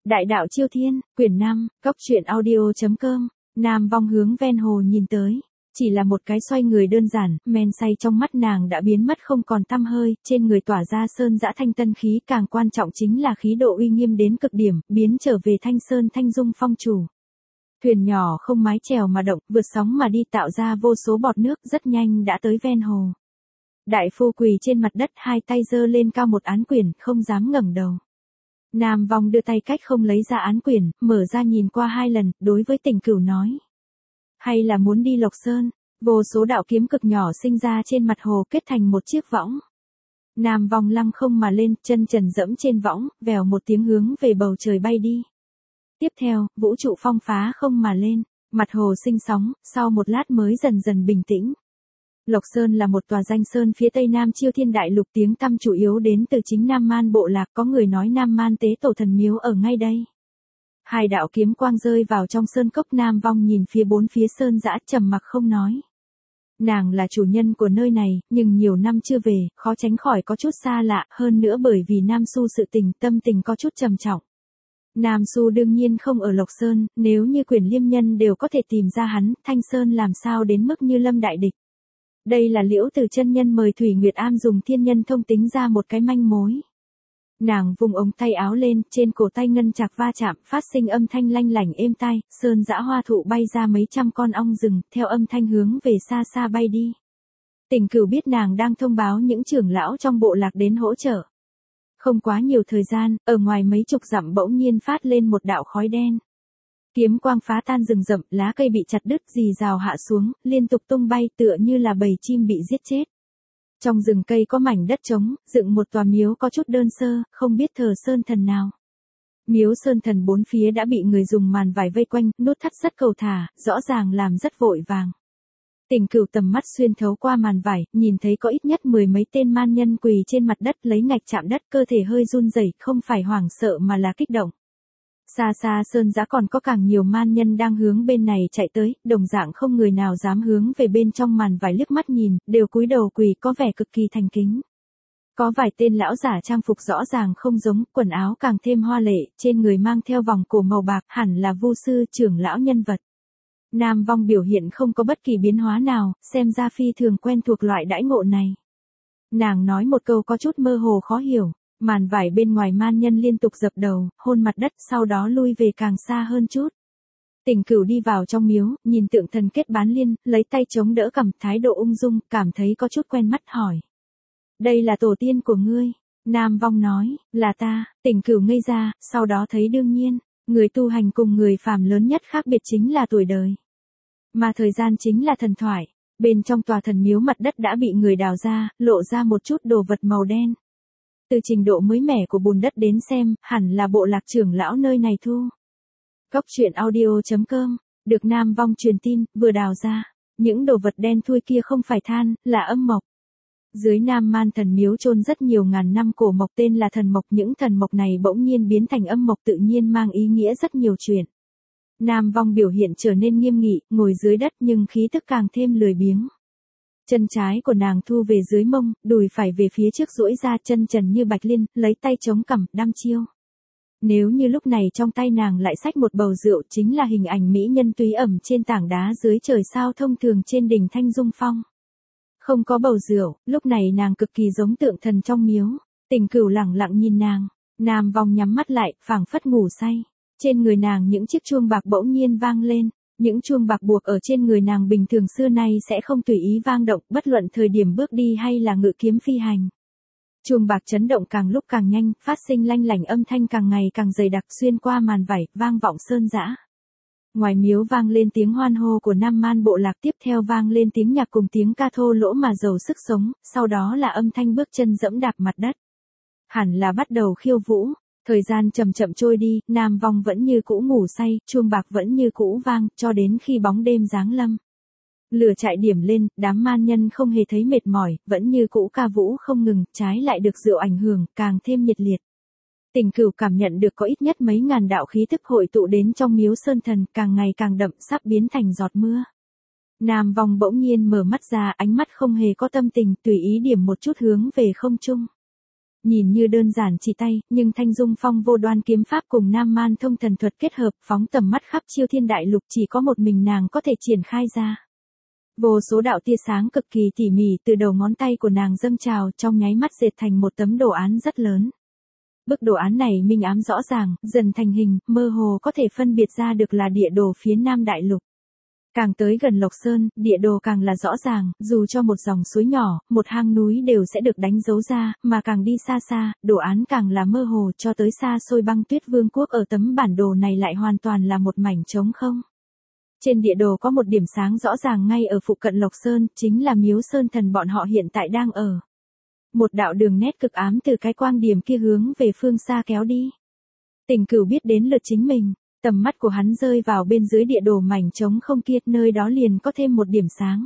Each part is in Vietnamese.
Đại đạo Chiêu Thiên, quyển 5, Cốc truyện audio.com, Nam Vong hướng ven hồ nhìn tới. Chỉ là một cái xoay người đơn giản, men say trong mắt nàng đã biến mất không còn tăm hơi, trên người tỏa ra sơn dã thanh tân khí, càng quan trọng chính là khí độ uy nghiêm đến cực điểm, biến trở về thanh sơn thanh dung phong chủ. Thuyền nhỏ không mái chèo mà động, vượt sóng mà đi tạo ra vô số bọt nước, rất nhanh đã tới ven hồ. Đại phu quỳ trên mặt đất, hai tay giơ lên cao một án quyển, không dám ngẩng đầu. Nam Vong đưa tay cách không lấy ra án quyển, mở ra nhìn qua hai lần, đối với Tình Cửu nói. Hay là muốn đi Lộc Sơn, vô số đạo kiếm cực nhỏ sinh ra trên mặt hồ kết thành một chiếc võng. Nam Vong lăng không mà lên, chân trần dẫm trên võng, vèo một tiếng hướng về bầu trời bay đi. Tiếp theo, vũ trụ phong phá không mà lên, mặt hồ sinh sóng, sau một lát mới dần dần bình tĩnh. Lộc Sơn là một tòa danh sơn phía tây nam Chiêu Thiên đại lục, tiếng tăm chủ yếu đến từ chính Nam Man bộ lạc, có người nói Nam Man tế tổ thần miếu ở ngay đây. Hai đạo kiếm quang rơi vào trong sơn cốc, Nam Vong nhìn phía bốn phía sơn dã trầm mặc không nói. Nàng là chủ nhân của nơi này, nhưng nhiều năm chưa về, khó tránh khỏi có chút xa lạ, hơn nữa bởi vì Nam Su sự tình, tâm tình có chút trầm trọng. Nam Su đương nhiên không ở Lộc Sơn, nếu như Quyển Liêm Nhân đều có thể tìm ra hắn, Thanh Sơn làm sao đến mức như lâm đại địch. Đây là Liễu Từ chân nhân mời Thủy Nguyệt Am dùng thiên nhân thông tính ra một cái manh mối. Nàng vùng ống tay áo lên, trên cổ tay ngân chạc va chạm, phát sinh âm thanh lanh lảnh êm tai, sơn dã hoa thụ bay ra mấy trăm con ong rừng, theo âm thanh hướng về xa xa bay đi. Tình Cửu biết nàng đang thông báo những trưởng lão trong bộ lạc đến hỗ trợ. Không quá nhiều thời gian, ở ngoài mấy chục dặm bỗng nhiên phát lên một đạo khói đen. Kiếm quang phá tan rừng rậm, lá cây bị chặt đứt rì rào hạ xuống, liên tục tung bay tựa như là bầy chim bị giết chết. Trong rừng cây có mảnh đất trống, dựng một tòa miếu có chút đơn sơ, không biết thờ sơn thần nào. Miếu sơn thần bốn phía đã bị người dùng màn vải vây quanh, nút thắt rất cầu thả, rõ ràng làm rất vội vàng. Tình Cửu tầm mắt xuyên thấu qua màn vải, nhìn thấy có ít nhất 10 mấy tên man nhân quỳ trên mặt đất lấy ngạch chạm đất, cơ thể hơi run rẩy, không phải hoảng sợ mà là kích động. Xa xa sơn dã còn có càng nhiều man nhân đang hướng bên này chạy tới, đồng dạng không người nào dám hướng về bên trong màn vải liếc mắt nhìn, đều cúi đầu quỳ có vẻ cực kỳ thành kính. Có vài tên lão giả trang phục rõ ràng không giống, quần áo càng thêm hoa lệ, trên người mang theo vòng cổ màu bạc, hẳn là vu sư trưởng lão nhân vật. Nam Vong biểu hiện không có bất kỳ biến hóa nào, xem ra phi thường quen thuộc loại đãi ngộ này. Nàng nói một câu có chút mơ hồ khó hiểu. Màn vải bên ngoài man nhân liên tục dập đầu, hôn mặt đất, sau đó lui về càng xa hơn chút. Tình Cửu đi vào trong miếu, nhìn tượng thần kết bán liên, lấy tay chống đỡ cằm, thái độ ung dung, cảm thấy có chút quen mắt hỏi. Đây là tổ tiên của ngươi. Nam Vong nói, là ta. Tình Cửu ngây ra, sau đó thấy đương nhiên, người tu hành cùng người phàm lớn nhất khác biệt chính là tuổi đời. Mà thời gian chính là thần thoại. Bên trong tòa thần miếu mặt đất đã bị người đào ra, lộ ra một chút đồ vật màu đen. Từ trình độ mới mẻ của bùn đất đến xem, hẳn là bộ lạc trưởng lão nơi này thu. Cốc truyện audio.com, được Nam Vong truyền tin, vừa đào ra. Những đồ vật đen thui kia không phải than, là âm mộc. Dưới Nam Man thần miếu chôn rất nhiều ngàn năm cổ mộc tên là thần mộc, những thần mộc này bỗng nhiên biến thành âm mộc tự nhiên mang ý nghĩa rất nhiều chuyện. Nam Vong biểu hiện trở nên nghiêm nghị, ngồi dưới đất nhưng khí tức càng thêm lười biếng. Chân trái của nàng thu về dưới mông, đùi phải về phía trước duỗi ra, chân trần như bạch liên, lấy tay chống cằm, đăm chiêu. Nếu như lúc này trong tay nàng lại xách một bầu rượu, chính là hình ảnh mỹ nhân túy ẩm trên tảng đá dưới trời sao thông thường trên đỉnh Thanh Dung Phong. Không có bầu rượu, lúc này nàng cực kỳ giống tượng thần trong miếu. Tình Cửu lẳng lặng nhìn nàng, Nam Vong nhắm mắt lại, phảng phất ngủ say. Trên người nàng những chiếc chuông bạc bỗng nhiên vang lên. Những chuông bạc buộc ở trên người nàng bình thường xưa nay sẽ không tùy ý vang động, bất luận thời điểm bước đi hay là ngự kiếm phi hành. Chuông bạc chấn động càng lúc càng nhanh, phát sinh lanh lảnh âm thanh càng ngày càng dày đặc xuyên qua màn vải, vang vọng sơn dã. Ngoài miếu vang lên tiếng hoan hô của Nam Man bộ lạc, tiếp theo vang lên tiếng nhạc cùng tiếng ca thô lỗ mà giàu sức sống, sau đó là âm thanh bước chân dẫm đạp mặt đất. Hẳn là bắt đầu khiêu vũ. Thời gian chậm chậm trôi đi, Nam Vong vẫn như cũ ngủ say, chuông bạc vẫn như cũ vang, cho đến khi bóng đêm giáng lâm. Lửa chạy điểm lên, đám man nhân không hề thấy mệt mỏi, vẫn như cũ ca vũ không ngừng, trái lại được rượu ảnh hưởng, càng thêm nhiệt liệt. Tình Cửu cảm nhận được có ít nhất mấy ngàn đạo khí tức hội tụ đến trong miếu sơn thần, càng ngày càng đậm, sắp biến thành giọt mưa. Nam Vong bỗng nhiên mở mắt ra, ánh mắt không hề có tâm tình, tùy ý điểm một chút hướng về không trung. Nhìn như đơn giản chỉ tay, nhưng Thanh Dung Phong vô đoan kiếm pháp cùng Nam Man thông thần thuật kết hợp, phóng tầm mắt khắp Chiêu Thiên Đại Lục chỉ có một mình nàng có thể triển khai ra. Vô số đạo tia sáng cực kỳ tỉ mỉ từ đầu ngón tay của nàng dâng trào, trong nháy mắt dệt thành một tấm đồ án rất lớn. Bức đồ án này minh ám rõ ràng, dần thành hình, mơ hồ có thể phân biệt ra được là địa đồ phía Nam Đại Lục. Càng tới gần Lộc Sơn, địa đồ càng là rõ ràng, dù cho một dòng suối nhỏ, một hang núi đều sẽ được đánh dấu ra, mà càng đi xa xa, đồ án càng là mơ hồ cho tới xa xôi Băng Tuyết Vương quốc ở tấm bản đồ này lại hoàn toàn là một mảnh trống không. Trên địa đồ có một điểm sáng rõ ràng ngay ở phụ cận Lộc Sơn, chính là miếu Sơn Thần bọn họ hiện tại đang ở. Một đạo đường nét cực ám từ cái quang điểm kia hướng về phương xa kéo đi. Tình Cửu biết đến lượt chính mình, tầm mắt của hắn rơi vào bên dưới địa đồ mảnh trống không kia, nơi đó liền có thêm một điểm sáng.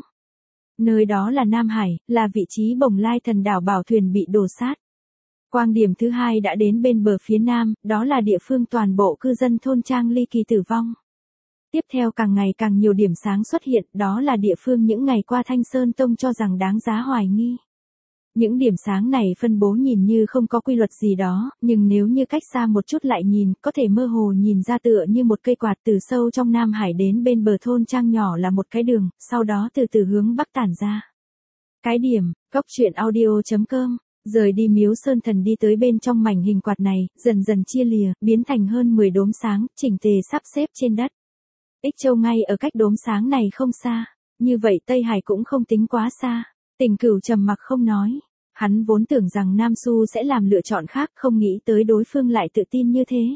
Nơi đó là Nam Hải, là vị trí Bồng Lai Thần đảo bảo thuyền bị đổ sát. Quang điểm thứ hai đã đến bên bờ phía nam, đó là địa phương toàn bộ cư dân thôn Trang Ly Kỳ tử vong. Tiếp theo càng ngày càng nhiều điểm sáng xuất hiện, đó là địa phương những ngày qua Thanh Sơn Tông cho rằng đáng giá hoài nghi. Những điểm sáng này phân bố nhìn như không có quy luật gì đó, nhưng nếu như cách xa một chút lại nhìn, có thể mơ hồ nhìn ra tựa như một cây quạt từ sâu trong Nam Hải đến bên bờ thôn Trang nhỏ là một cái đường, sau đó từ từ hướng bắc tản ra. Cái điểm, coctruyện.audio.com, rời đi miếu Sơn Thần đi tới bên trong mảnh hình quạt này, dần dần chia lìa, biến thành hơn 10 đốm sáng, chỉnh tề sắp xếp trên đất. Ích Châu ngay ở cách đốm sáng này không xa, như vậy Tây Hải cũng không tính quá xa. Tình Cửu trầm mặc không nói, hắn vốn tưởng rằng Nam Xu sẽ làm lựa chọn khác, không nghĩ tới đối phương lại tự tin như thế.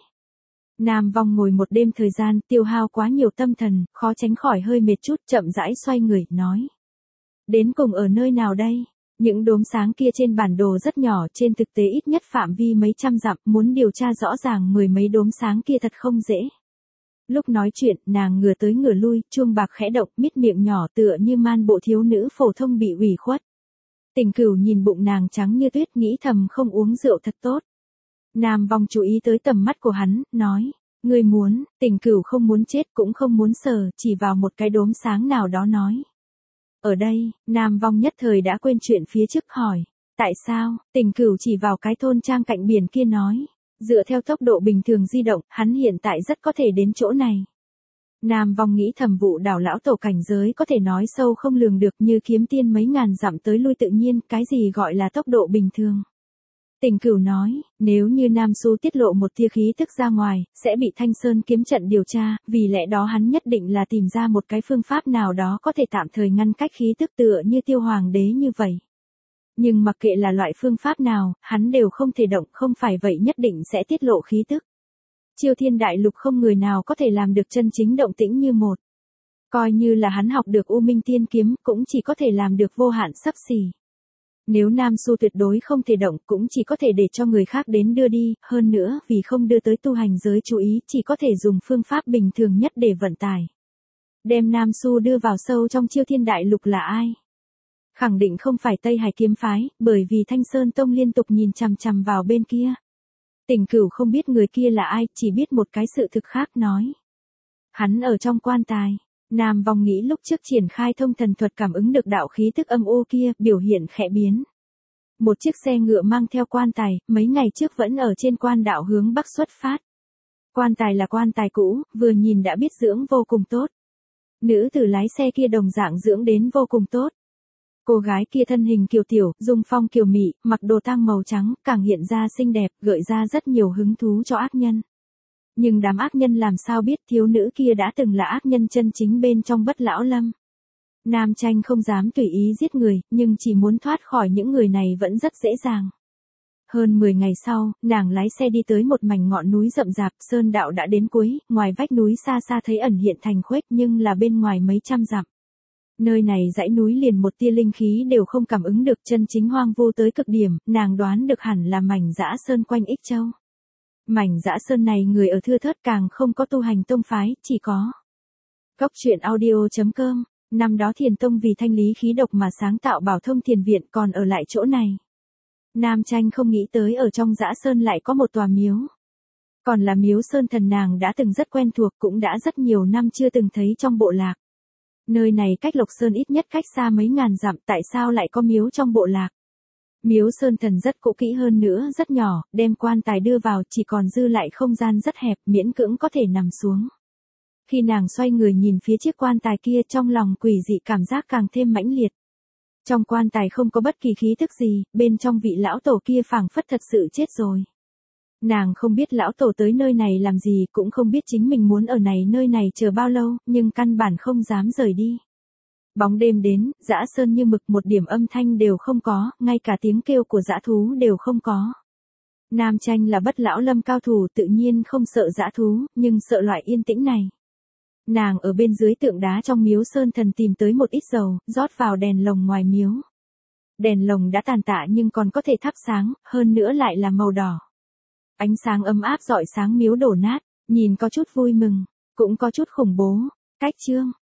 Nam Vong ngồi một đêm thời gian, tiêu hao quá nhiều tâm thần, khó tránh khỏi hơi mệt chút, chậm rãi xoay người, nói. Đến cùng ở nơi nào đây? Những đốm sáng kia trên bản đồ rất nhỏ, trên thực tế ít nhất phạm vi mấy trăm dặm, muốn điều tra rõ ràng 10 mấy đốm sáng kia thật không dễ. Lúc nói chuyện, nàng ngửa tới ngửa lui, chuông bạc khẽ động, mít miệng nhỏ tựa như man bộ thiếu nữ phổ thông bị ủy khuất. Tình Cửu nhìn bụng nàng trắng như tuyết, nghĩ thầm không uống rượu thật tốt. Nam Vong chú ý tới tầm mắt của hắn, nói, ngươi muốn, Tình Cửu không muốn chết cũng không muốn sờ, chỉ vào một cái đốm sáng nào đó nói. Ở đây, Nam Vong nhất thời đã quên chuyện phía trước hỏi, tại sao? Tình Cửu chỉ vào cái thôn Trang cạnh biển kia nói. Dựa theo tốc độ bình thường di động, hắn hiện tại rất có thể đến chỗ này. Nam Vong nghĩ thầm vụ đảo lão tổ cảnh giới có thể nói sâu không lường được, như kiếm tiên mấy ngàn dặm tới lui tự nhiên, cái gì gọi là tốc độ bình thường. Tình Cửu nói, nếu như Nam Xu tiết lộ một tia khí tức ra ngoài, sẽ bị Thanh Sơn kiếm trận điều tra, vì lẽ đó hắn nhất định là tìm ra một cái phương pháp nào đó có thể tạm thời ngăn cách khí tức tựa như Tiêu Hoàng đế như vậy. Nhưng mặc kệ là loại phương pháp nào, hắn đều không thể động, không phải vậy nhất định sẽ tiết lộ khí tức. Chiêu Thiên Đại Lục không người nào có thể làm được chân chính động tĩnh như một. Coi như là hắn học được U Minh Tiên Kiếm, cũng chỉ có thể làm được vô hạn xấp xỉ. Nếu Nam Xu tuyệt đối không thể động, cũng chỉ có thể để cho người khác đến đưa đi, hơn nữa, vì không đưa tới tu hành giới chú ý, chỉ có thể dùng phương pháp bình thường nhất để vận tải. Đem Nam Xu đưa vào sâu trong Chiêu Thiên Đại Lục là ai? Khẳng định không phải Tây Hải kiếm phái, bởi vì Thanh Sơn Tông liên tục nhìn chằm chằm vào bên kia. Tình Cửu không biết người kia là ai, chỉ biết một cái sự thực khác, nói. Hắn ở trong quan tài. Nam Vong nghĩ lúc trước triển khai thông thần thuật cảm ứng được đạo khí tức âm u kia, biểu hiện khẽ biến. Một chiếc xe ngựa mang theo quan tài, mấy ngày trước vẫn ở trên quan đạo hướng bắc xuất phát. Quan tài là quan tài cũ, vừa nhìn đã biết dưỡng vô cùng tốt. Nữ tử lái xe kia đồng dạng dưỡng đến vô cùng tốt. Cô gái kia thân hình kiều tiểu, dung phong kiều mị, mặc đồ tang màu trắng, càng hiện ra xinh đẹp, gợi ra rất nhiều hứng thú cho ác nhân. Nhưng đám ác nhân làm sao biết thiếu nữ kia đã từng là ác nhân chân chính bên trong Bất Lão Lâm. Nam Tranh không dám tùy ý giết người, nhưng chỉ muốn thoát khỏi những người này vẫn rất dễ dàng. Hơn 10 ngày sau, nàng lái xe đi tới một mảnh ngọn núi rậm rạp, sơn đạo đã đến cuối, ngoài vách núi xa xa thấy ẩn hiện thành khuếch nhưng là bên ngoài mấy trăm dặm. Nơi này dãy núi liền một tia linh khí đều không cảm ứng được, chân chính hoang vu tới cực điểm, nàng đoán được hẳn là mảnh dã sơn quanh Ích Châu. Mảnh dã sơn này người ở thưa thớt, càng không có tu hành tông phái, chỉ có. Coctruyện.audio.com, năm đó Thiền Tông vì thanh lý khí độc mà sáng tạo Bảo Thông Thiền Viện còn ở lại chỗ này. Nam Tranh không nghĩ tới ở trong dã sơn lại có một tòa miếu. Còn là miếu Sơn Thần nàng đã từng rất quen thuộc, cũng đã rất nhiều năm chưa từng thấy trong bộ lạc. Nơi này cách Lộc Sơn ít nhất cách xa mấy ngàn dặm, tại sao lại có miếu trong bộ lạc? Miếu Sơn Thần rất cũ kỹ hơn nữa rất nhỏ, đem quan tài đưa vào chỉ còn dư lại không gian rất hẹp, miễn cưỡng có thể nằm xuống. Khi nàng xoay người nhìn phía chiếc quan tài kia, trong lòng quỷ dị cảm giác càng thêm mãnh liệt. Trong quan tài không có bất kỳ khí thức gì, bên trong vị lão tổ kia phảng phất thật sự chết rồi. Nàng không biết lão tổ tới nơi này làm gì, cũng không biết chính mình muốn ở nơi này chờ bao lâu, nhưng căn bản không dám rời đi. Bóng đêm đến, dã sơn như mực, một điểm âm thanh đều không có, ngay cả tiếng kêu của dã thú đều không có. Nam Tranh là Bất Lão Lâm cao thủ, tự nhiên không sợ dã thú, nhưng sợ loại yên tĩnh này. Nàng ở bên dưới tượng đá trong miếu Sơn Thần tìm tới một ít dầu, rót vào đèn lồng ngoài miếu. Đèn lồng đã tàn tạ nhưng còn có thể thắp sáng, hơn nữa lại là màu đỏ. Ánh sáng ấm áp rọi sáng miếu đổ nát, nhìn có chút vui mừng, cũng có chút khủng bố. Cách chương